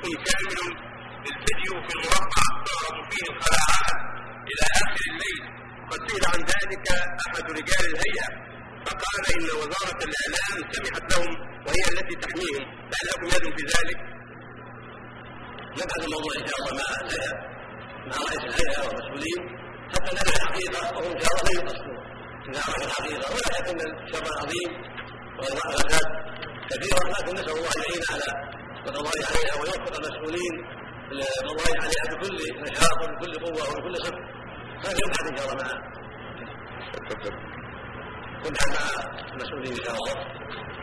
كامل للفيديو في المربع تعرض فيه الخلاعات إلى آخر الليل. قد سئل عن ذلك أحد رجال الهيئة فقال إن وزارة الإعلام سمحت لهم وهي التي تحميهم، فهل لكم يد في ذلك؟ نبحث الموضوع إن شاء الله مع الهيئة مع رئيس الهيئة والمسؤولين حتى نعرف الحقيقة، وهم إن شاء الله لا يقصرون نعرف الحقيقة. ولا شك أن الشر عظيم والفساد كثيرة، لكن نسأل الله أن يعين على القضاء عليها ويوفق المسؤولين للقضاء عليها بكل نشاط وبكل قوة وبكل صدق. هذا يبحث إن شاء الله مع المسؤولين إن شاء الله.